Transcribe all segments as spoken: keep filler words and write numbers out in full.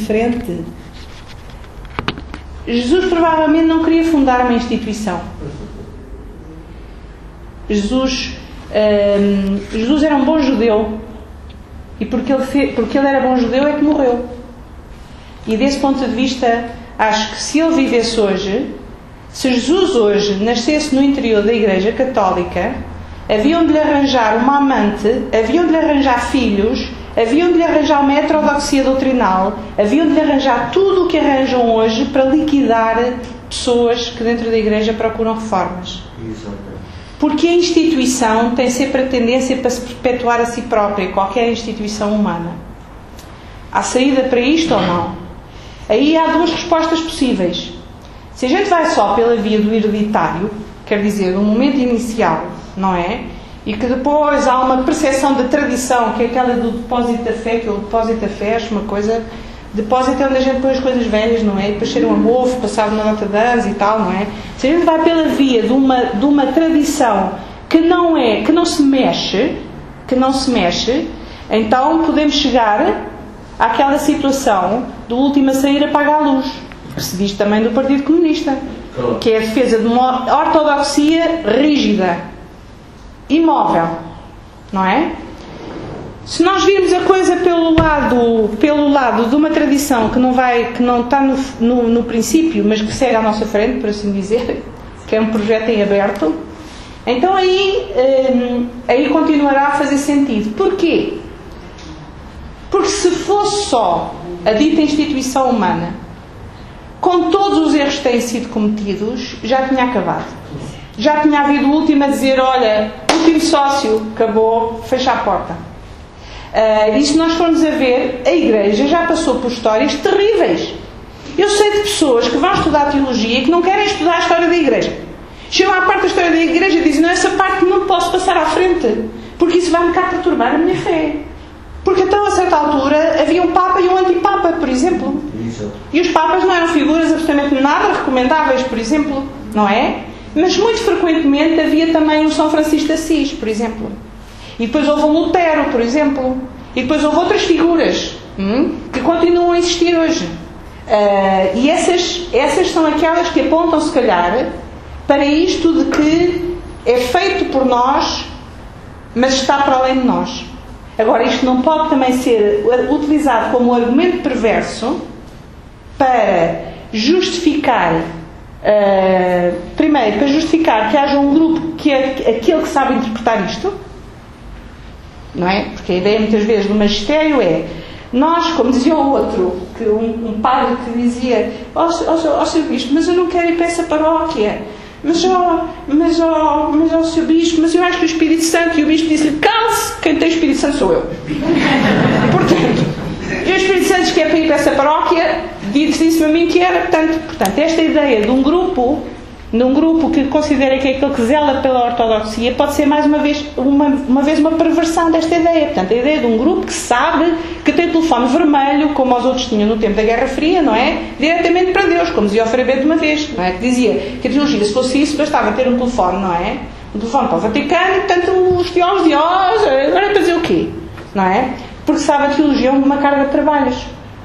diferente. Jesus provavelmente não queria fundar uma instituição. Jesus, hum, Jesus era um bom judeu, e porque ele, fez, porque ele era bom judeu é que morreu. E desse ponto de vista, acho que se ele vivesse hoje, se Jesus hoje nascesse no interior da Igreja Católica, haviam de lhe arranjar uma amante, haviam de lhe arranjar filhos, haviam de lhe arranjar uma heterodoxia doutrinal, haviam de lhe arranjar tudo o que arranjam hoje para liquidar pessoas que dentro da Igreja procuram reformas. Porque a instituição tem sempre a tendência para se perpetuar a si própria, qualquer instituição humana. Há saída para isto ou não? Aí há duas respostas possíveis. Se a gente vai só pela via do hereditário, quer dizer, do momento inicial, não é? E que depois há uma percepção de tradição, que é aquela do depósito da fé, que é o depósito da fé, acho uma coisa... Depósito é onde a gente põe as coisas velhas, não é? E depois cheiram a mofo, passado uma data de anos e tal, não é? Se a gente vai pela via de uma, de uma tradição que não é, que não se mexe, que não se mexe, então podemos chegar àquela situação do último a sair apaga a luz, que se diz também do Partido Comunista, que é a defesa de uma ortodoxia rígida, imóvel, não é? Se nós virmos a coisa pelo lado, pelo lado de uma tradição que não, vai, que não está no, no, no princípio, mas que segue à nossa frente, por assim dizer, que é um projeto em aberto, então aí, hum, aí continuará a fazer sentido. Porquê? Porque se fosse só a dita instituição humana, com todos os erros que têm sido cometidos, já tinha acabado. Já tinha havido o último a dizer, olha, último sócio, acabou, fecha a porta. Uh, e se nós formos a ver, a Igreja já passou por histórias terríveis. Eu sei de pessoas que vão estudar teologia e que não querem estudar a história da Igreja. Chegam à parte da história da Igreja e dizem, não, essa parte não posso passar à frente, porque isso vai-me cá perturbar a minha fé. Porque então, a certa altura, havia um Papa e um Antipapa, por exemplo. E os Papas não eram figuras absolutamente nada recomendáveis, por exemplo, não é? Mas muito frequentemente havia também o São Francisco de Assis, por exemplo. E depois houve o Lutero, por exemplo. E depois houve outras figuras hum, que continuam a existir hoje. Uh, e essas, essas são aquelas que apontam, se calhar, para isto de que é feito por nós, mas está para além de nós. Agora, isto não pode também ser utilizado como um argumento perverso para justificar, uh, primeiro, para justificar que haja um grupo que é aquele que sabe interpretar isto, não é? Porque a ideia muitas vezes do magistério é nós, como dizia o outro, que um, um padre que dizia ó oh, oh, oh, seu bispo, mas eu não quero ir para essa paróquia, mas ó oh, mas ó oh, mas oh, seu bispo, mas eu acho que o Espírito Santo, e o bispo disse-lhe, calce, quem tem o Espírito Santo sou eu. Portanto, e o Espírito Santo diz que é para ir para essa paróquia, disse-me a mim que era. Portanto, portanto, esta ideia de um grupo num grupo que considera que é aquele que zela pela ortodoxia, pode ser mais uma vez uma, uma vez uma perversão desta ideia. Portanto, a ideia de um grupo que sabe que tem telefone vermelho, como os outros tinham no tempo da Guerra Fria, não é? Diretamente para Deus, como dizia o Frei Bento uma vez, não é? Que dizia que a teologia, se fosse isso, bastava ter um telefone, não é? Um telefone para o Vaticano, e portanto os teólogos diziam, oh, agora é para dizer o quê? Não é? Porque sabe, a teologia é uma carga de trabalhos.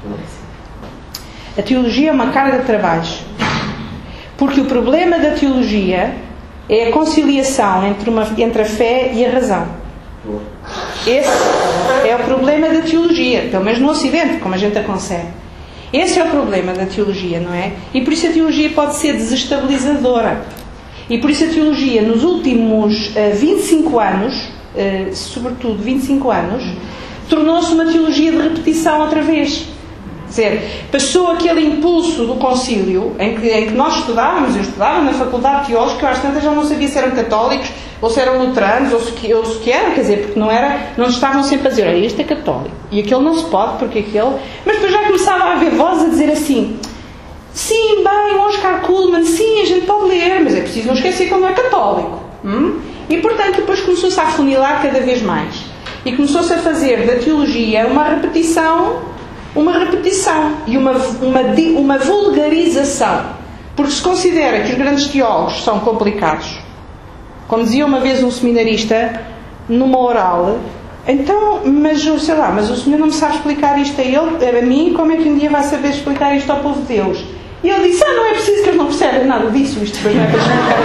A teologia é uma carga de trabalhos. Porque o problema da teologia é a conciliação entre, uma, entre a fé e a razão. Esse é o problema da teologia, pelo menos no Ocidente, como a gente a concebe. Esse é o problema da teologia, não é? E por isso a teologia pode ser desestabilizadora. E por isso a teologia, nos últimos uh, vinte e cinco anos, uh, sobretudo vinte e cinco anos, tornou-se uma teologia de repetição outra vez. Quer dizer, passou aquele impulso do concílio em que, em que nós estudávamos, eu estudava na faculdade de teólogos, que eu às tantas já não sabia se eram católicos, ou se eram luteranos, ou se que, ou se que eram, quer dizer, porque não era, não estavam sempre a dizer, olha, este é católico, e aquele não se pode, porque aquele... Mas depois já começava a haver vozes a dizer assim, sim, bem, o Oscar Cullmann, sim, a gente pode ler, mas é preciso não esquecer que ele não é católico. Hum? E, portanto, depois começou-se a afunilar cada vez mais. E começou-se a fazer da teologia uma repetição... uma repetição e uma, uma, uma vulgarização, porque se considera que os grandes teólogos são complicados. Como dizia uma vez um seminarista numa oral, então, mas sei lá, mas o senhor não me sabe explicar isto a ele, a mim, como é que um dia vai saber explicar isto ao povo de Deus? E ele disse, ah, não é preciso, que eles não percebem nada disso, isto depois não é para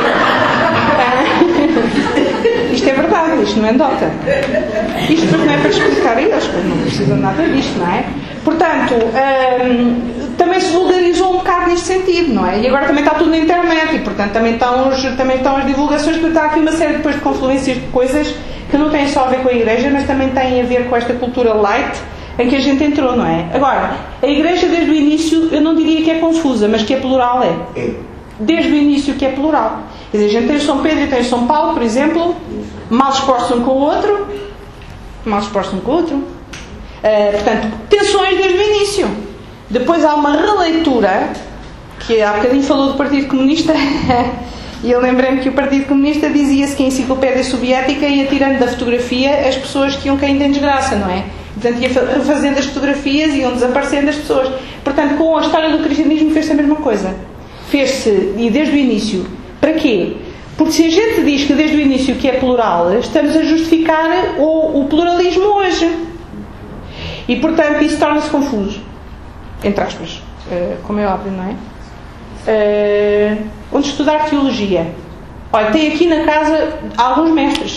explicar. Isto é verdade, isto não é anedota. Isto depois não é para explicar a eles, pois não precisam nada disto, não é? Portanto, hum, também se vulgarizou um bocado neste sentido, não é? E agora também está tudo na internet e, portanto, também estão, os, também estão as divulgações, portanto, há aqui uma série depois de confluências de coisas que não têm só a ver com a Igreja, mas também têm a ver com esta cultura light em que a gente entrou, não é? Agora, a Igreja desde o início, eu não diria que é confusa, mas que é plural, é. Desde o início que é plural. Quer dizer, a gente tem o São Pedro e tem o São Paulo, por exemplo, mal expostos um com o outro, mal expostos um com o outro. Uh, portanto, tensões desde o início. Depois há uma releitura, que há bocadinho falou do Partido Comunista, e eu lembrei-me que o Partido Comunista dizia-se que a enciclopédia soviética ia tirando da fotografia as pessoas que iam caindo em desgraça, não é? Portanto, ia refazendo as fotografias e iam desaparecendo as pessoas. Portanto, com a história do cristianismo fez-se a mesma coisa. Fez-se, e desde o início. Para quê? Porque se a gente diz que desde o início que é plural, estamos a justificar o, o pluralismo hoje. E, portanto, isso torna-se confuso. Entre aspas. Uh, como é óbvio, não é? Uh, onde estudar teologia. Olha, tem aqui na casa alguns mestres.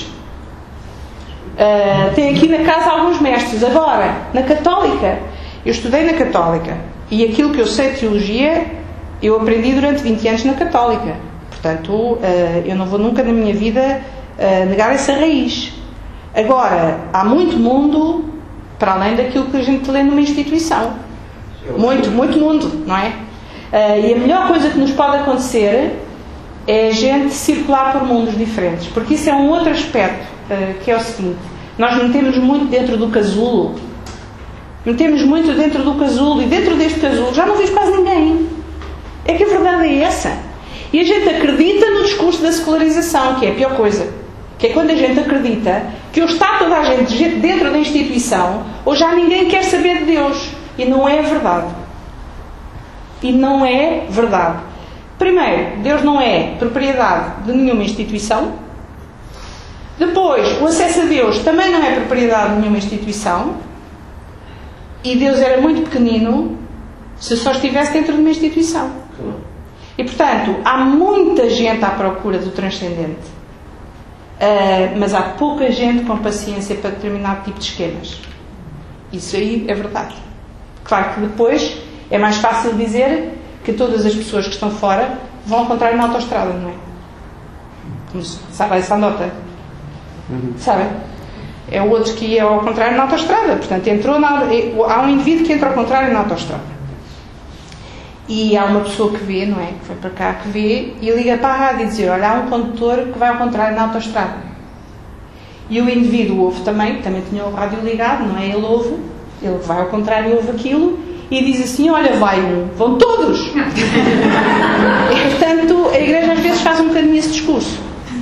Uh, tem aqui na casa alguns mestres. Agora, na Católica, eu estudei na Católica. E aquilo que eu sei de teologia, eu aprendi durante vinte anos na Católica. Portanto, uh, eu não vou nunca na minha vida uh, negar essa raiz. Agora, há muito mundo para além daquilo que a gente lê numa instituição. Muito, muito mundo, não é? Uh, e a melhor coisa que nos pode acontecer é a gente circular por mundos diferentes. Porque isso é um outro aspecto, uh, que é o seguinte. Nós metemos muito dentro do casulo. Metemos muito dentro do casulo. E dentro deste casulo já não vejo quase ninguém. É que a verdade é essa. E a gente acredita no discurso da secularização, que é a pior coisa. Que é quando a gente acredita que ou está toda a gente dentro da instituição, ou já ninguém quer saber de Deus. E não é verdade. E não é verdade. Primeiro, Deus não é propriedade de nenhuma instituição. Depois, o acesso a Deus também não é propriedade de nenhuma instituição. E Deus era muito pequenino se só estivesse dentro de uma instituição. E, portanto, há muita gente à procura do transcendente. Uh, mas há pouca gente com paciência para determinado tipo de esquemas. Isso aí é verdade. Claro que depois é mais fácil dizer que todas as pessoas que estão fora vão ao contrário na autoestrada, não é? Como sabe essa nota? Uhum. Sabem? É o outro que ia ao contrário na autoestrada. Portanto, entrou na, há um indivíduo que entra ao contrário na autoestrada. E há uma pessoa que vê, não é? Que foi para cá, que vê e liga para a rádio e diz: olha, há um condutor que vai ao contrário na autoestrada. E o indivíduo ouve também, também tinha o rádio ligado, não é? Ele ouve, ele vai ao contrário, ouve aquilo e diz assim: olha, vai um, vão todos! E, portanto, a Igreja às vezes faz um bocadinho esse discurso.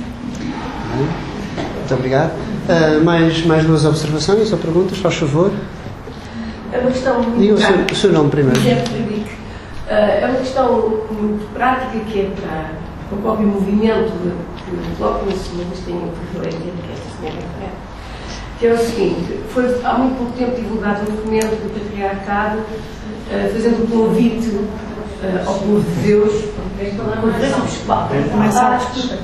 Muito obrigado. Uh, mais, mais duas observações ou perguntas, faz favor. É uma questão muito Diga o seu, o seu nome primeiro. É uma questão muito prática, que é para, para o próprio movimento que logo no segundo tem o privilégio que esta senhora é, que é o seguinte: foi há muito pouco tempo divulgado um documento do Patriarcado uh, fazendo um convite uh, ao povo de Deus, Conferência Episcopal. Ah, desculpa.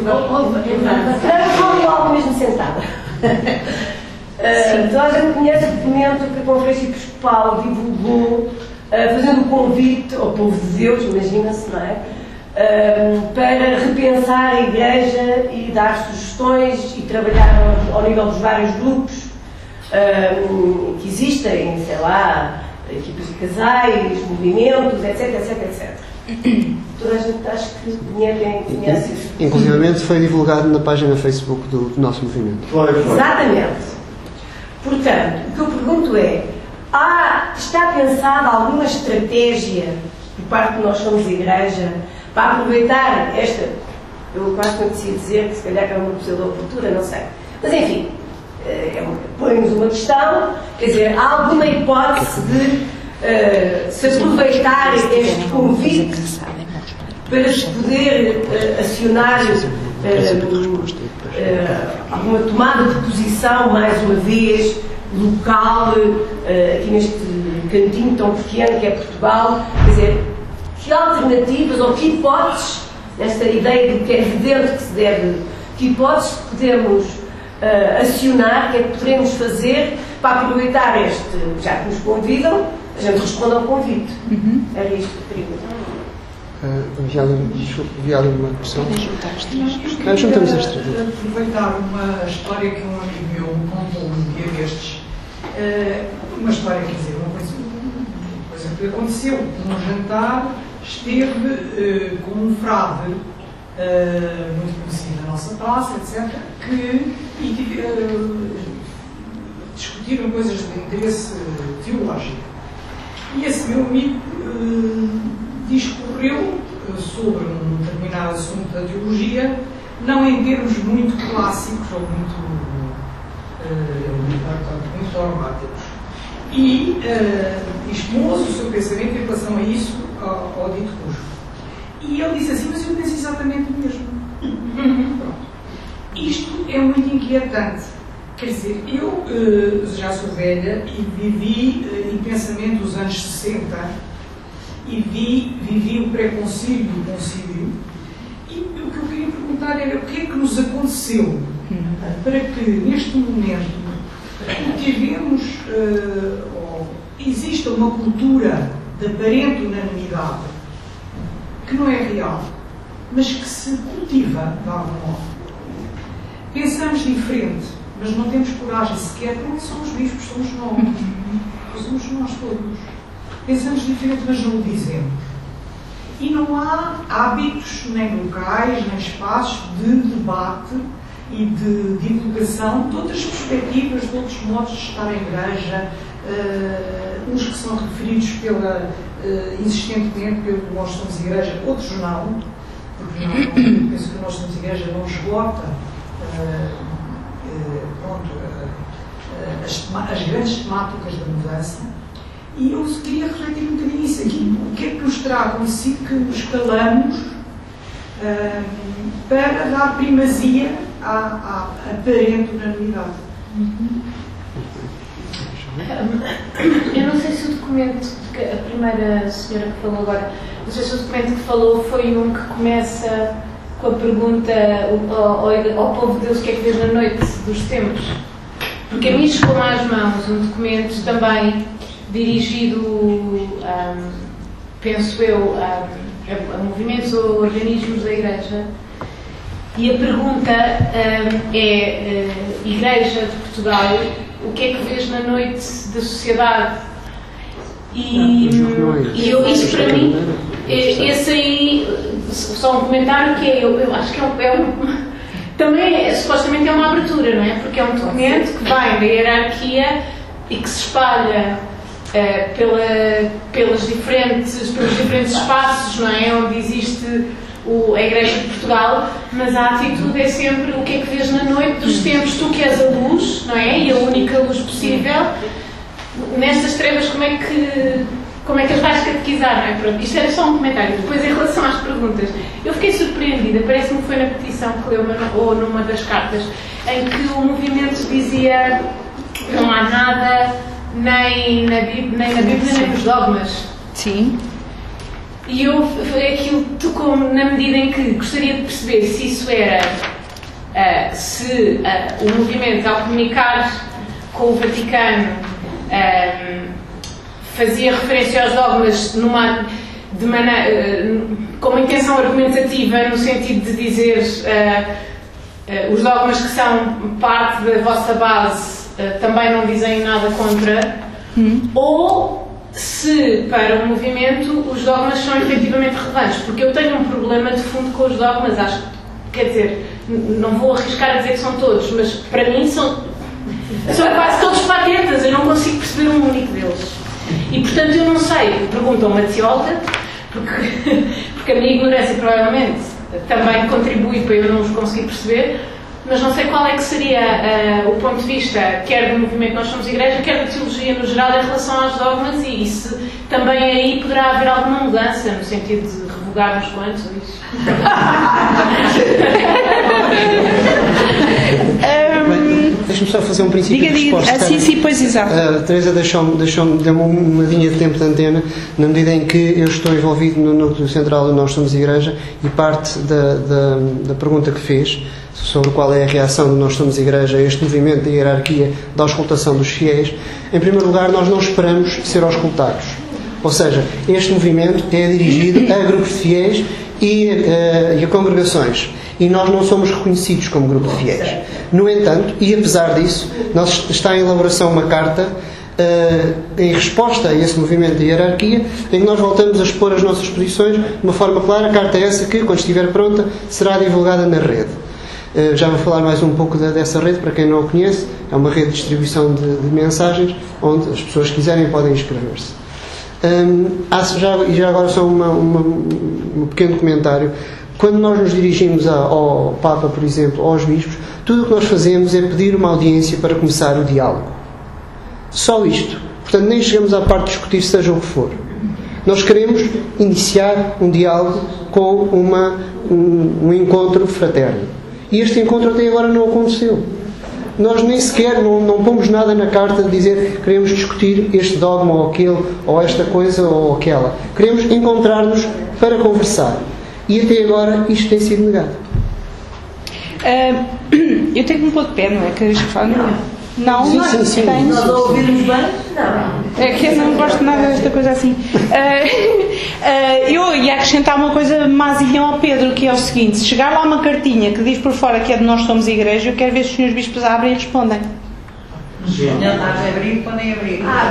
Falo algo mesmo sentada. Uh, toda a gente conhece o documento que a Conferência Episcopal divulgou, uh, fazendo um convite ao povo de Deus, imagina-se, não é? Uh, para repensar a Igreja e dar sugestões e trabalhar ao, ao nível dos vários grupos uh, que existem, sei lá, equipas de casais, movimentos, etc, etc, etcétera. Toda a gente acho que conhece isso. Inclusive foi divulgado na página Facebook do, do nosso movimento. Exatamente. Portanto, o que eu pergunto é: há, está pensada alguma estratégia por parte de nós somos Igreja para aproveitar esta, eu quase não preciso dizer que se calhar é uma pseudo-cultura, não sei, mas enfim, é uma, põe-nos uma questão, quer dizer, há alguma hipótese de uh, se aproveitar este convite para se poder uh, acionar uh, uh, uh, alguma tomada de posição, mais uma vez, local, uh, aqui neste cantinho tão pequeno que é Portugal. Quer dizer, que alternativas ou que hipóteses, esta ideia de que é evidente que se deve, que hipóteses podemos uh, acionar, que é que poderemos fazer para aproveitar este, já que nos convidam, a gente responde ao convite. Uhum. Era isto que queria. Havia alguma questão? Nós juntamos as três. Aproveitar uma história que um amigo meu me contou um dia destes. Uma história, quer dizer, uma coisa, uma coisa que aconteceu. Num jantar, esteve com um frade muito conhecido na nossa praça, etcétera, que e, uh, discutiram coisas de interesse teológico. E esse meu amigo uh, discorreu uh, sobre um determinado assunto da teologia, não em termos muito clássicos ou muito, uh, muito dogmáticos. E uh, expôs o seu pensamento em relação a isso ao, ao dito cujo. E ele disse assim, mas eu penso exatamente o mesmo. Pronto. Isto é muito inquietante. Quer dizer, eu uh, já sou velha e vivi uh, intensamente os anos sessenta e vi, vivi o pré-concílio e o concílio. E o que eu queria perguntar era o que é que nos aconteceu para que, neste momento, cultivemos, uh, ou exista uma cultura de aparente unanimidade que não é real, mas que se cultiva de algum modo. Pensamos diferente, mas não temos coragem sequer, porque somos bispos, somos nós, somos nós todos. Pensamos diferente, mas não o dizemos. E não há hábitos, nem locais, nem espaços de debate e de divulgação de outras perspectivas, de outros modos de estar em igreja, uh, uns que são referidos pela, uh, insistentemente pelo Nós Somos Igreja, outros não, porque não, não, penso que o Nós Somos Igreja não esgota uh, uh, pronto, uh, uh, as, as grandes temáticas da mudança. E eu queria refletir um bocadinho isso aqui. O que é que nos terá acontecido que nos calamos uh, para dar primazia à, à aparente unanimidade? Uhum. Eu não sei se o documento que a primeira senhora que falou agora, não sei se o documento que falou foi um que começa com a pergunta ao, ao, ao povo de Deus o que é que vês na noite dos tempos. Porque a mim chegou às mãos um documento também dirigido, um, penso eu, um, a, a movimentos ou organismos da Igreja. E a pergunta um, é, uh, Igreja de Portugal, o que é que vês na noite da sociedade? E, e eu, isso para mim, esse aí, só um comentário que é, eu, eu acho que é um, é um também, é, supostamente é uma abertura, não é? Porque é um documento que vem da hierarquia e que se espalha uh, pela, pelas diferentes, pelos diferentes espaços, não é? Onde existe o, a Igreja de Portugal, mas a atitude é sempre o que é que vês na noite dos tempos, tu que és a luz, não é? E a única luz possível, nestas trevas como é que, como é que as vais catequizar, não é? Pronto, isto era só um comentário. Depois, em relação às perguntas, eu fiquei surpreendida, parece-me que foi na petição que leu, ou numa das cartas, em que o movimento dizia não há nada nem na Bíblia, nem, na Bíblia, nem nos dogmas. Sim. E eu, aquilo tocou-me na medida em que gostaria de perceber se isso era, uh, se uh, o movimento, ao comunicar com o Vaticano, uh, fazia referência aos dogmas numa, de maneira, uh, com uma intenção argumentativa, no sentido de dizer uh, uh, os dogmas que são parte da vossa base uh, também não dizem nada contra, hum. ou se para o movimento os dogmas são efetivamente relevantes, porque eu tenho um problema de fundo com os dogmas, acho, quer dizer, não vou arriscar a dizer que são todos, mas para mim são, são quase todos patetas, eu não consigo perceber um único deles. E portanto eu não sei, perguntam uma teóloga, porque, porque a minha ignorância provavelmente também contribui para eu não os conseguir perceber, mas não sei qual é que seria uh, o ponto de vista, quer do movimento Nós Somos Igreja, quer da teologia no geral em relação aos dogmas, e isso também aí poderá haver alguma mudança no sentido de revogar advogar uns quantos, ou isso? Bem, deixa-me só fazer um princípio Diga, de diga. resposta. Ah, sim, sim, pois, exato. A Teresa deixou-me deixou deu-me uma linha de tempo de antena, na medida em que eu estou envolvido no núcleo central do Nós Somos Igreja, e parte da, da, da pergunta que fez sobre qual é a reação do Nós Somos Igreja a este movimento de hierarquia da auscultação dos fiéis. Em primeiro lugar, nós não esperamos ser auscultados. Ou seja, este movimento é dirigido a grupos de fiéis e, uh, e a congregações. E nós não somos reconhecidos como grupo de fiéis. No entanto, e apesar disso, nós, está em elaboração uma carta uh, em resposta a esse movimento de hierarquia, em que nós voltamos a expor as nossas posições de uma forma clara. A carta é essa que, quando estiver pronta, será divulgada na rede. Uh, já vou falar mais um pouco da, dessa rede, para quem não a conhece. É uma rede de distribuição de, de mensagens, onde as pessoas que quiserem podem inscrever-se. Um, há já, e já agora só uma, uma, um pequeno comentário. Quando nós nos dirigimos a, ao Papa, por exemplo, ou aos bispos, tudo o que nós fazemos é pedir uma audiência para começar o diálogo. Só isto. Portanto, nem chegamos à parte de discutir seja o que for. Nós queremos iniciar um diálogo com uma, um, um encontro fraterno. E este encontro até agora não aconteceu. Nós nem sequer, não, não pomos nada na carta de dizer que queremos discutir este dogma ou aquele, ou esta coisa ou aquela. Queremos encontrar-nos para conversar. E até agora isto tem sido negado. Uh, eu tenho que me pôr de pé, não é? Queres que fale? Não, sim, sim, sim. Tenho. Nós ouvirmos bem? Não. É que eu não gosto nada desta coisa assim. Uh, uh, eu ia acrescentar uma coisa mazinha ao Pedro, que é o seguinte: se chegar lá uma cartinha que diz por fora que é de Nós Somos Igreja, eu quero ver se os senhores bispos abrem e respondem. Não estás a abrir, podem abrir. Ah,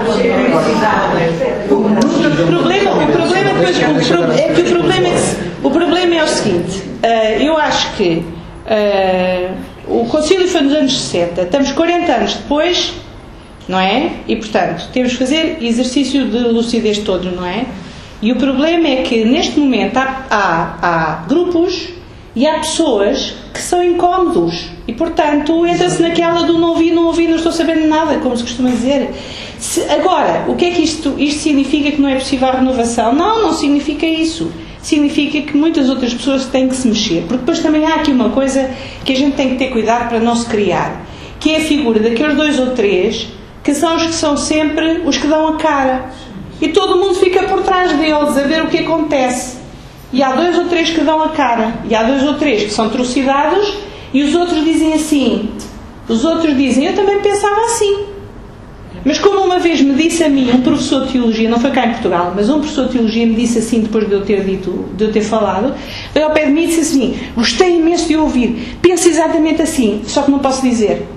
O problema, o problema, depois, o pro, é que o problema é, o problema é o seguinte: uh, eu acho que uh, o concílio foi nos anos sessenta, estamos quarenta anos depois, não é? E portanto temos que fazer exercício de lucidez todos, não é? E o problema é que neste momento há, há, há grupos e há pessoas que são incómodos e portanto entra-se naquela do não ouvi, não ouvi, não estou sabendo nada, como se costuma dizer. Se, agora, o que é que isto, isto significa? Que não é possível a renovação? Não, não significa isso. Significa que muitas outras pessoas têm que se mexer, porque depois também há aqui uma coisa que a gente tem que ter cuidado para não se criar, que é a figura daqueles dois ou três que são os que são sempre os que dão a cara e todo mundo fica por trás deles a ver o que acontece, e há dois ou três que dão a cara e há dois ou três que são trucidados e os outros dizem assim, os outros dizem eu também pensava assim. Mas como uma vez me disse a mim um professor de teologia, não foi cá em Portugal, mas um professor de teologia me disse assim, depois de eu ter dito, de eu ter falado, veio ao pé de mim e disse assim: gostei imenso de ouvir, penso exatamente assim, só que não posso dizer.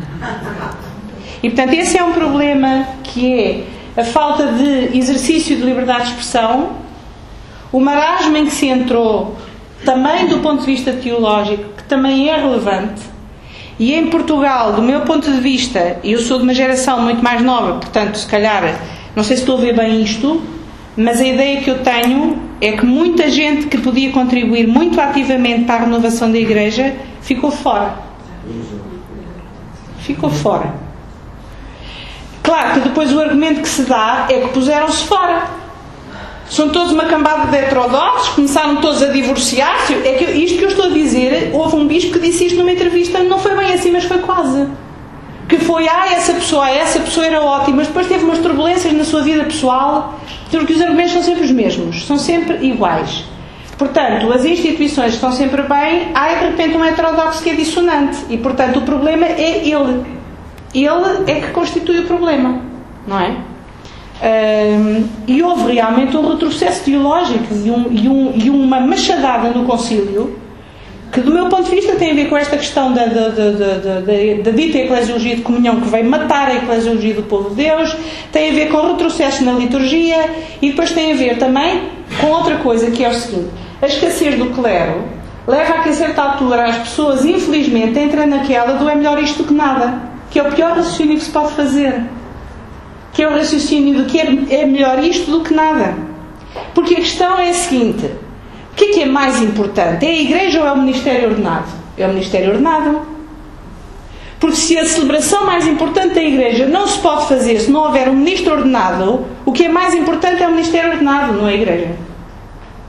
E portanto esse é um problema, que é a falta de exercício de liberdade de expressão, o marasmo em que se entrou, também do ponto de vista teológico, que também é relevante. E em Portugal, do meu ponto de vista, e eu sou de uma geração muito mais nova, portanto, se calhar, não sei se estou a ver bem isto, mas a ideia que eu tenho é que muita gente que podia contribuir muito ativamente para a renovação da Igreja ficou fora. Ficou fora. Claro que depois o argumento que se dá é que puseram-se fora. São todos uma cambada de heterodoxos, começaram todos a divorciar-se. É que isto que eu estou a dizer, houve um bispo que disse isto numa entrevista, não foi bem assim, mas foi quase. Que foi, ah, essa pessoa, essa pessoa era ótima, mas depois teve umas turbulências na sua vida pessoal, porque os argumentos são sempre os mesmos, são sempre iguais. Portanto, as instituições estão sempre bem, há de repente um heterodoxo que é dissonante, e portanto o problema é ele. Ele é que constitui o problema, não é? Um, e houve realmente um retrocesso teológico e, um, e, um, e uma machadada no concílio que, do meu ponto de vista, tem a ver com esta questão da, da, da, da, da, da dita eclesiologia de comunhão, que veio matar a eclesiologia do povo de Deus, tem a ver com o retrocesso na liturgia, e depois tem a ver também com outra coisa, que é o seguinte: a escassez do clero leva a que a certa altura as pessoas, infelizmente, entrem naquela do é melhor isto do que nada, que é o pior raciocínio que se pode fazer, que é o raciocínio de que é melhor isto do que nada. Porque a questão é a seguinte: o que é que é mais importante? É a Igreja ou é o ministério ordenado? É o ministério ordenado. Porque se a celebração mais importante da Igreja não se pode fazer se não houver um ministro ordenado, o que é mais importante é o ministério ordenado, não é a Igreja.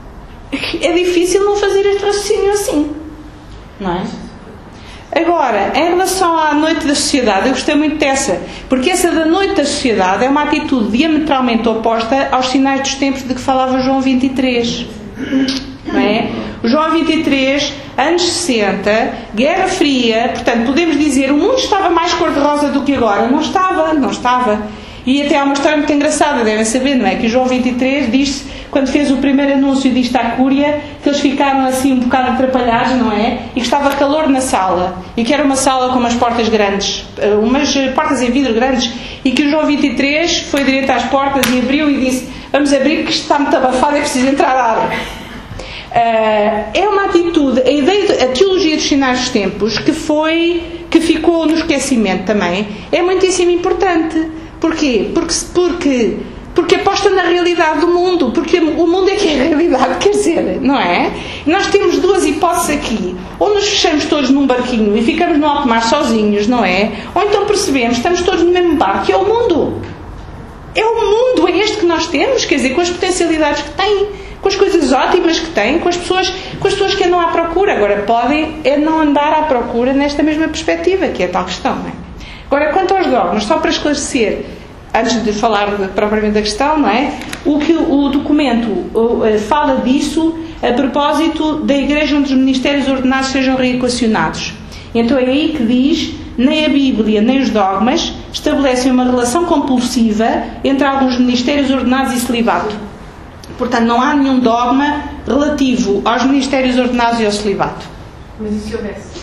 é difícil não fazer este raciocínio assim, não é? Agora, em relação à noite da sociedade, eu gostei muito dessa, porque essa da noite da sociedade é uma atitude diametralmente oposta aos sinais dos tempos de que falava João vinte e três, não é? O João vinte e três, anos sessenta, Guerra Fria, portanto, podemos dizer, o mundo estava mais cor-de-rosa do que agora. Não estava, não estava. E até há uma história muito engraçada, devem saber, não é? Que o João vinte e três diz-se, quando fez o primeiro anúncio disto à Cúria, que eles ficaram assim um bocado atrapalhados, não é? E que estava calor na sala. E que era uma sala com umas portas grandes, umas portas em vidro grandes. E que o João vinte e três foi direito às portas e abriu e disse: vamos abrir porque isto está muito abafado, é preciso entrar ar. Uh, é uma atitude, a ideia, de, a teologia dos sinais dos tempos, que foi, que ficou no esquecimento também, é muitíssimo importante. Porquê? Porque, porque, porque aposta na realidade do mundo, porque o mundo é que é a realidade, quer dizer, não é? Nós temos duas hipóteses aqui: ou nos fechamos todos num barquinho e ficamos no alto mar sozinhos, não é? Ou então percebemos que estamos todos no mesmo barco, que é o mundo. É o mundo, é este que nós temos, quer dizer, com as potencialidades que tem, com as coisas ótimas que tem, com as pessoas, com as pessoas que andam à procura. Agora, podem é não andar à procura nesta mesma perspectiva, que é a tal questão, não é? Agora, quanto aos dogmas, só para esclarecer, antes de falar de, propriamente da questão, não é? O que o documento o, fala disso a propósito da Igreja onde os ministérios ordenados sejam reequacionados. Então é aí que diz: nem a Bíblia nem os dogmas estabelecem uma relação compulsiva entre alguns ministérios ordenados e celibato. Portanto, não há nenhum dogma relativo aos ministérios ordenados e ao celibato. Mas e se houvesse?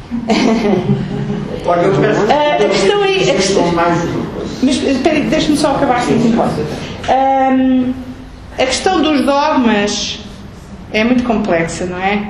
Olha, eu peço a, a questão é... A questão, mas espera, deixa-me só acabar assim. Um, a questão dos dogmas é muito complexa, não é?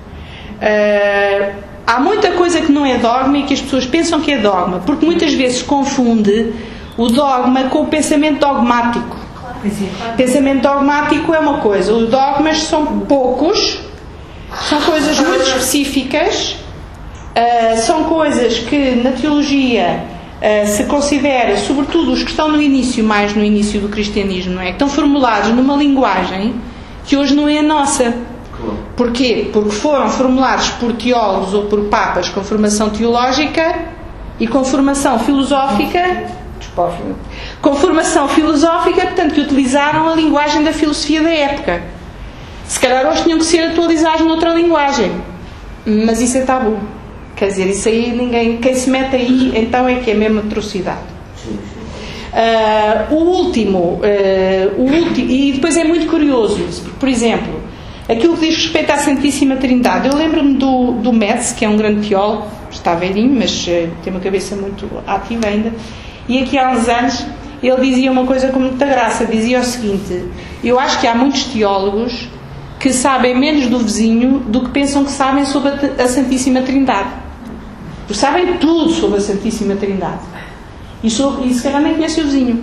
Uh, há muita coisa que não é dogma e que as pessoas pensam que é dogma, porque muitas vezes confunde o dogma com o pensamento dogmático. Pensamento dogmático é uma coisa, os dogmas são poucos, são coisas muito específicas, uh, são coisas que na teologia uh, se considera, sobretudo os que estão no início, mais no início do cristianismo, não é? Que estão formulados numa linguagem que hoje não é a nossa. Porquê? Porque foram formulados por teólogos ou por papas com formação teológica e com formação filosófica, com formação filosófica, portanto, que utilizaram a linguagem da filosofia da época. Se calhar hoje tinham que ser atualizados noutra linguagem, mas isso é tabu. Quer dizer, isso aí ninguém, quem se mete aí, então é que é mesmo atrocidade. Uh, o último, uh, o último, e depois é muito curioso isso, porque, por exemplo, aquilo que diz respeito à Santíssima Trindade, eu lembro-me do, do Metz, que é um grande teólogo, está velhinho, mas uh, tem uma cabeça muito ativa ainda, e aqui há uns anos ele dizia uma coisa com muita graça, dizia o seguinte: eu acho que há muitos teólogos que sabem menos do vizinho do que pensam que sabem sobre a, a Santíssima Trindade. Porque sabem tudo sobre a Santíssima Trindade. E, sobre, e se calhar nem conhecem o vizinho.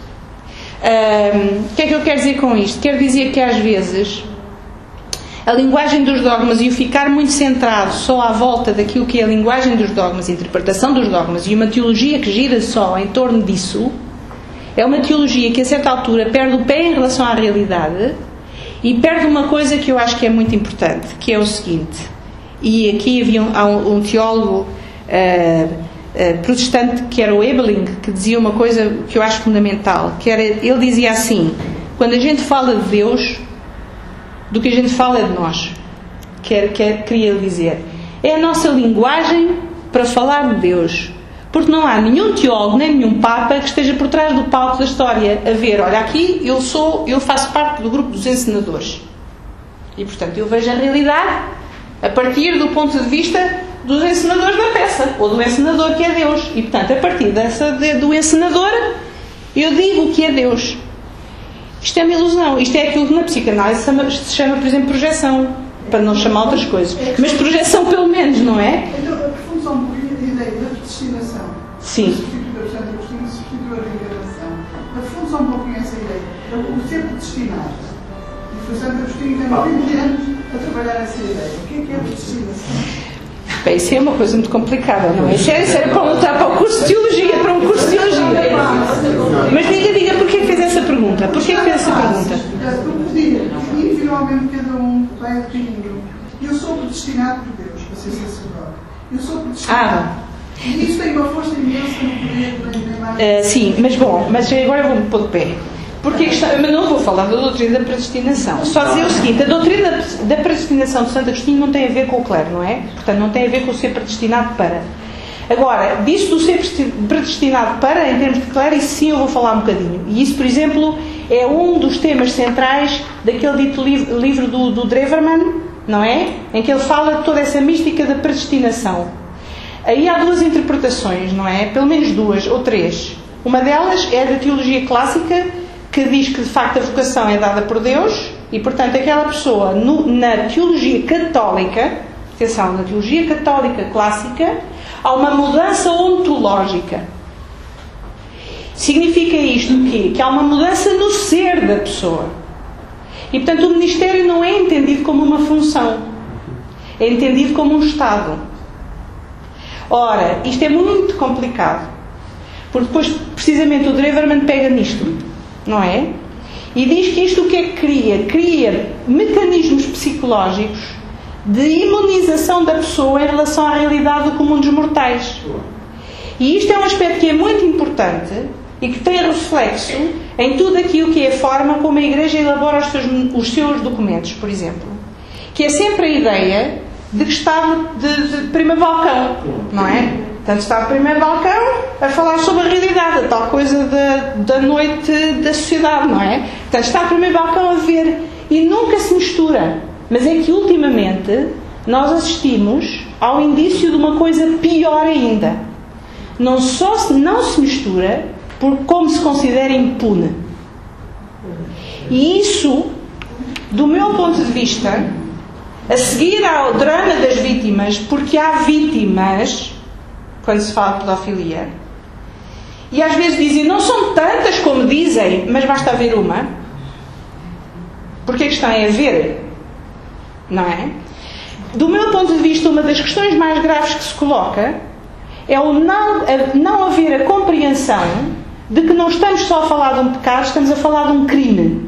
Um, o que é que eu quero dizer com isto? Quero dizer que às vezes a linguagem dos dogmas e o ficar muito centrado só à volta daquilo que é a linguagem dos dogmas, a interpretação dos dogmas e uma teologia que gira só em torno disso, é uma teologia que a certa altura perde o pé em relação à realidade e perde uma coisa que eu acho que é muito importante, que é o seguinte, e aqui havia um, há um, um teólogo uh, uh, protestante que era o Ebeling, que dizia uma coisa que eu acho fundamental, que era, ele dizia assim: quando a gente fala de Deus, do que a gente fala é de nós. Quer, quer, queria dizer, é a nossa linguagem para falar de Deus. Porque não há nenhum teólogo, nem nenhum papa que esteja por trás do palco da história a ver, olha, aqui eu sou, eu faço parte do grupo dos encenadores. E, portanto, eu vejo a realidade a partir do ponto de vista dos encenadores da peça, ou do encenador que é Deus. E, portanto, a partir dessa, do encenador, eu digo o que é Deus. Isto é uma ilusão. Isto é aquilo que na psicanálise se chama, por exemplo, projeção, para não chamar outras coisas. Mas projeção, pelo menos, não é? Então, a função da ideia da predestinação. Sim. Substitui a Santa Agostinho, substitui a reencarnação. A função um pouquinho essa ideia. O ser predestinado. E foi Santo Agostinho que tem vinte anos a trabalhar essa ideia. O que é que é a predestinação? Bem, isso é uma coisa muito complicada, não é? Isso era, isso era para lutar para o curso de Teologia, para um curso de Teologia. Mas diga, diga, porquê que fez essa pergunta? Porquê que fez essa pergunta? Eu podia, individualmente, quando cada um vai adquirindo. Eu sou predestinado por Deus para ser sacerdote. Eu sou predestinado. Ah. E isso tem uma força imensa no poder da imagem. Uh, sim, mas bom, mas agora eu vou-me pôr de pé. Porque está, mas não vou falar da doutrina da predestinação. Só dizer o seguinte, a doutrina da predestinação de Santo Agostinho não tem a ver com o clero, não é? Portanto, não tem a ver com o ser predestinado para. Agora, disso do ser predestinado para, em termos de clero, isso sim eu vou falar um bocadinho. E isso, por exemplo, é um dos temas centrais daquele dito livro do, do Dreverman, não é? Em que ele fala de toda essa mística da predestinação. Aí há duas interpretações, não é? Pelo menos duas ou três. Uma delas é da teologia clássica, que diz que de facto a vocação é dada por Deus e, portanto, aquela pessoa no, na teologia católica, atenção, na teologia católica clássica, há uma mudança ontológica. Significa isto o quê? Que há uma mudança no ser da pessoa. E, portanto, o ministério não é entendido como uma função, é entendido como um estado. Ora, isto é muito complicado, porque depois, precisamente, o Dreverman pega nisto, não é? E diz que isto o que é que cria? Cria mecanismos psicológicos de imunização da pessoa em relação à realidade do comum dos mortais. E isto é um aspecto que é muito importante e que tem reflexo em tudo aquilo que é a forma como a Igreja elabora os seus, os seus documentos, por exemplo. Que é sempre a ideia de que está de, de primeiro balcão, não é? Portanto, está de primeiro balcão a falar sobre a realidade, a tal coisa da, da noite da sociedade, não é? Portanto, está de primeiro balcão a ver e nunca se mistura. Mas é que, ultimamente, nós assistimos ao indício de uma coisa pior ainda. Não só se, não se mistura, por como se considera impune. E isso, do meu ponto de vista, a seguir ao drama das vítimas, porque há vítimas quando se fala de pedofilia, e às vezes dizem, não são tantas como dizem, mas basta haver uma, porque a questão é haver, não é? Do meu ponto de vista, uma das questões mais graves que se coloca é o não, a, não haver a compreensão de que não estamos só a falar de um pecado, estamos a falar de um crime.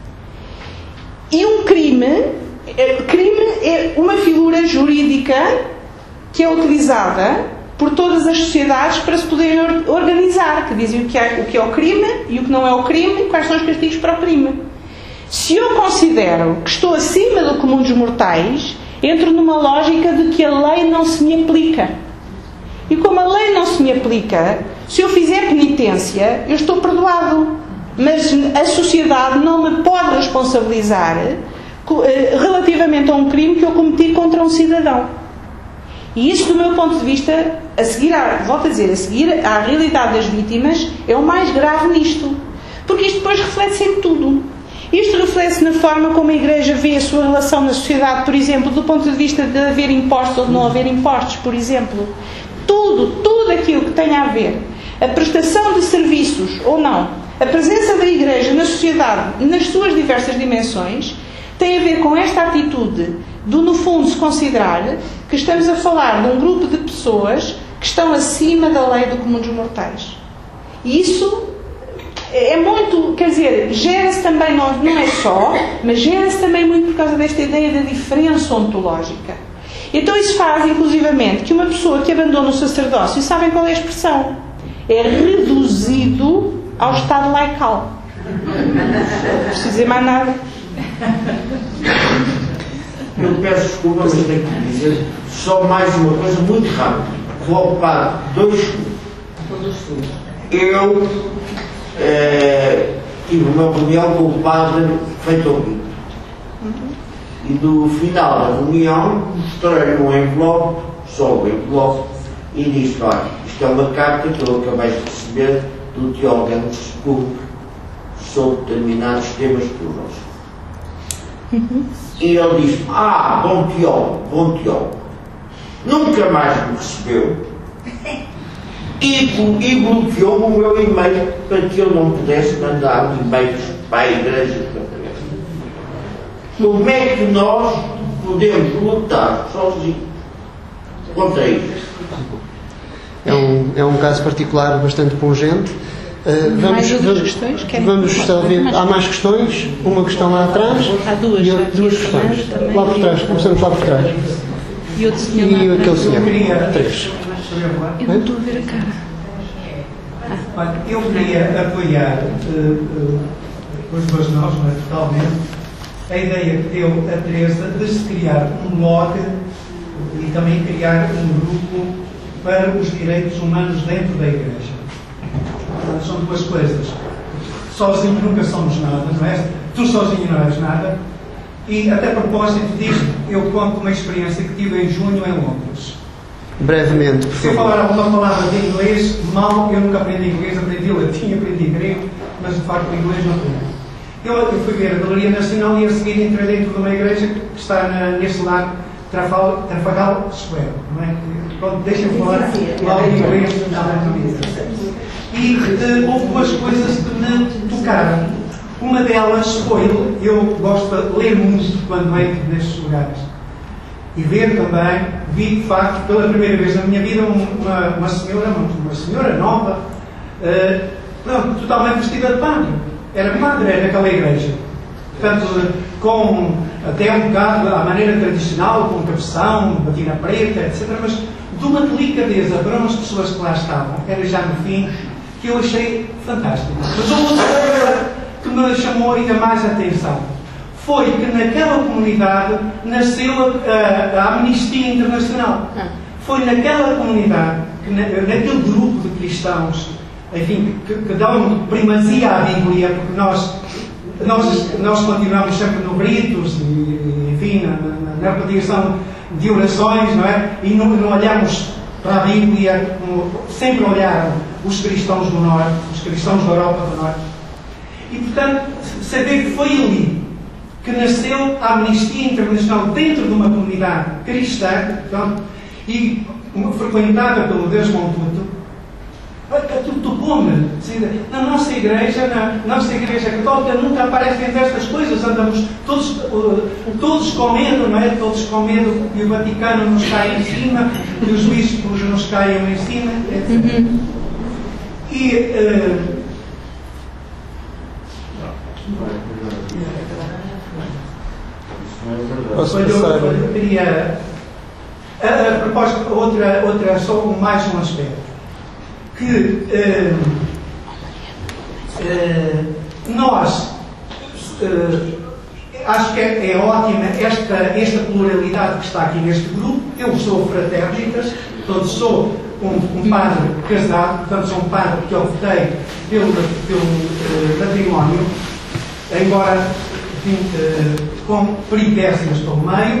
E um crime, crime é uma figura jurídica que é utilizada por todas as sociedades para se poderem organizar, que dizem o que, é, o que é o crime e o que não é o crime e quais são os castigos para o crime. Se eu considero que estou acima do comum dos mortais, entro numa lógica de que a lei não se me aplica. E como a lei não se me aplica, se eu fizer penitência, eu estou perdoado. Mas a sociedade não me pode responsabilizar relativamente a um crime que eu cometi contra um cidadão. E isso, do meu ponto de vista, a seguir, à, volto a dizer, a seguir à realidade das vítimas, é o mais grave nisto. Porque isto depois reflete-se em tudo. Isto reflete-se na forma como a Igreja vê a sua relação na sociedade, por exemplo, do ponto de vista de haver impostos ou de não haver impostos, por exemplo. Tudo, tudo aquilo que tenha a ver, a prestação de serviços ou não, a presença da Igreja na sociedade, nas suas diversas dimensões, tem a ver com esta atitude do, no fundo, se considerar que estamos a falar de um grupo de pessoas que estão acima da lei do comum dos mortais. E isso é muito, quer dizer, gera-se também, não, não é só, mas gera-se também muito por causa desta ideia da diferença ontológica. Então isso faz, inclusivamente, que uma pessoa que abandona o sacerdócio, sabem qual é a expressão? É reduzido ao estado laical. Não preciso dizer mais nada. Eu peço desculpa, mas tenho que dizer só mais uma coisa muito rápida. Vou ocupar dois segundos. Eu eh, tive uma reunião com o padre Feitorio. E no final da reunião mostrei-lhe um envelope, só o envelope, e disse, olha, isto é uma carta que eu acabei de receber do teólogo Scoop sobre determinados temas teológicos. Uhum. E ele disse, ah, bom teólogo, bom teólogo. Nunca mais me recebeu e, e bloqueou-me o meu e-mail para que eu não pudesse mandar e-mails para a igreja. Como é que nós podemos lutar sozinhos contra isso? É um, é um caso particular bastante pungente. Uh, vamos, mais outras vamos, questões? Querem vamos talvez, mais há mais questões, uma questão lá atrás. Há duas, e já outra, duas aqui a questões. Fernanda Lá por trás, começamos lá por trás. E outro senhor E lá aquele senhor. Três. Eu não estou a ver a cara. Olha, eu queria apoiar uh, uh, os meus nós, não é, totalmente, a ideia que deu a Teresa de se criar um blog e também criar um grupo para os direitos humanos dentro da Igreja. São duas coisas. Sozinho nunca somos nada, não é? Tu sozinho não és nada. E até a propósito disto, eu conto uma experiência que tive em junho em Londres. Brevemente, por Se eu favor. falar alguma palavra de inglês, mal, eu nunca aprendi inglês, aprendi latim, aprendi grego, mas de facto o inglês não aprendi. Eu, eu fui ver a Galeria Nacional e a seguir entrei dentro de uma igreja que está na, neste lado, Trafal, Trafalgar Square, não é? Pronto, deixem-me falar lá de inglês, e uh, houve duas coisas que me tocaram. Uma delas foi, eu gosto de ler muito quando entro nestes lugares. E ver também, vi de facto, pela primeira vez na minha vida, uma, uma senhora, uma senhora nova, uh, pronto, totalmente vestida de padre. Era padre, era naquela igreja. Portanto, com até um bocado à maneira tradicional, com cabeção, batina preta, etcétera. Mas de uma delicadeza para umas pessoas que lá estavam, era já no fim, que eu achei fantástico. Mas houve outra coisa que me chamou ainda mais a atenção. Foi que naquela comunidade nasceu a, a Amnistia Internacional. Foi naquela comunidade, que na, naquele grupo de cristãos, enfim, que, que dão primazia à Bíblia, porque nós, nós, nós continuamos sempre no ritos, e, enfim, na, na, na repetição de orações, não é? E não, não olhamos para a Bíblia como sempre olharam os cristãos do Norte, os cristãos da Europa do Norte. E, portanto, saber que foi ali que nasceu a Amnistia Internacional dentro de uma comunidade cristã, portanto, e frequentada pelo Desmond Tutu, aquilo tocou-me. Na nossa igreja, na nossa igreja católica, nunca aparecem destas coisas. Andamos todos, todos com medo, não é? Todos com medo que o Vaticano nos caia em cima, que os bispos nos caiam em cima, etcétera. Uhum. E uh, Posso Olha, passar? eu, eu queria a, a propósito, outra, outra, só mais um aspecto que uh, uh, nós uh, acho que é, é ótima esta, esta pluralidade que está aqui neste grupo. Eu sou fraternitas, portanto sou um, um padre casado, portanto sou um padre que optei pelo, pelo uh, matrimónio, embora enfim, uh, com peripécias pelo meio,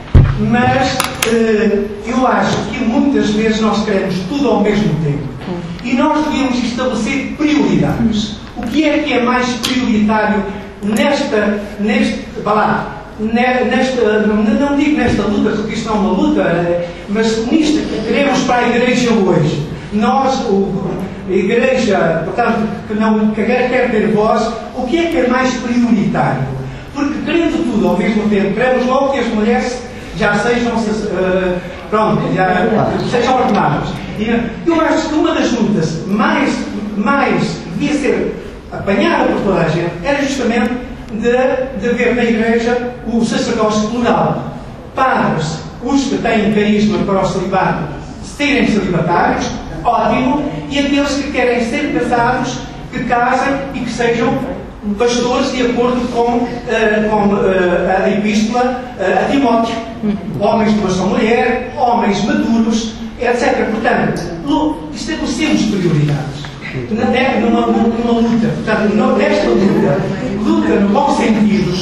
mas uh, eu acho que muitas vezes nós queremos tudo ao mesmo tempo e nós devemos estabelecer prioridades. O que é que é mais prioritário nesta, neste, vá lá, nesta, não digo nesta luta, porque isto não é uma luta, mas nisto que queremos para a Igreja hoje, nós, o, a Igreja, portanto, que não que quer ter voz, o que é que é mais prioritário? Porque querendo tudo ao mesmo tempo, queremos logo que as mulheres já sejam, uh, pronto, já sejam ordenadas. E eu acho que uma das lutas mais, mais devia ser apanhada por toda a gente era justamente de, de ver na Igreja o sacerdócio plural. Padres, os que têm carisma para o celibato, serem celibatários, ótimo, e aqueles que querem ser casados, que casem e que sejam pastores de acordo com, uh, com uh, a epístola uh, a Timóteo. Homens de coração mulher, homens maduros, etcétera. Portanto, estabelecemos prioridades. Numa, numa luta, portanto, nesta luta, luta no bom sentido,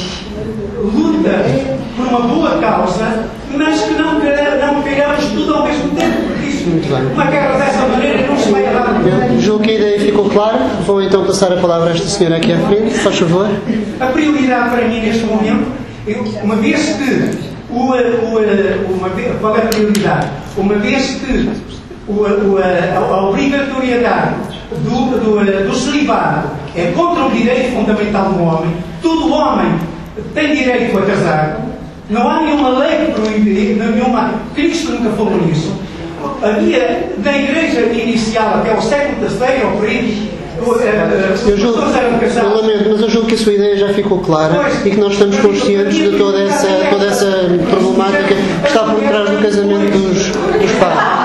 luta por uma boa causa, mas que não, não queiramos tudo ao mesmo tempo, porque isso, uma guerra dessa maneira não se vai a dar. Eu julgo que a ideia ficou clara. Vou então passar a palavra a esta senhora aqui à frente, faz favor. A prioridade para mim neste momento, eu, uma vez que o, o, uma vez, qual é a prioridade? Uma vez que o, o, a, a obrigatoriedade do, do, do celibato é contra o direito fundamental do homem, todo homem tem direito a casar, não há nenhuma lei que proíbe, nenhuma, Cristo nunca falou nisso. Havia na igreja inicial até o século terceiro ou por aí Eu, julgo, eu lamento, mas eu julgo que a sua ideia já ficou clara e que nós estamos conscientes de toda essa, toda essa problemática que está por trás do casamento dos, dos pais.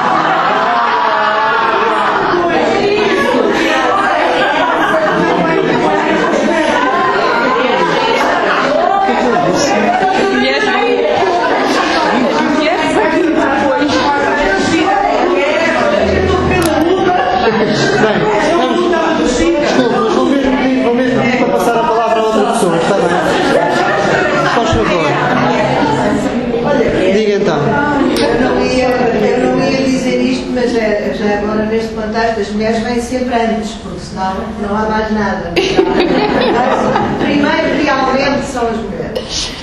Neste contexto, as mulheres vêm sempre antes, porque senão não há mais nada. Primeiro, realmente, são as mulheres.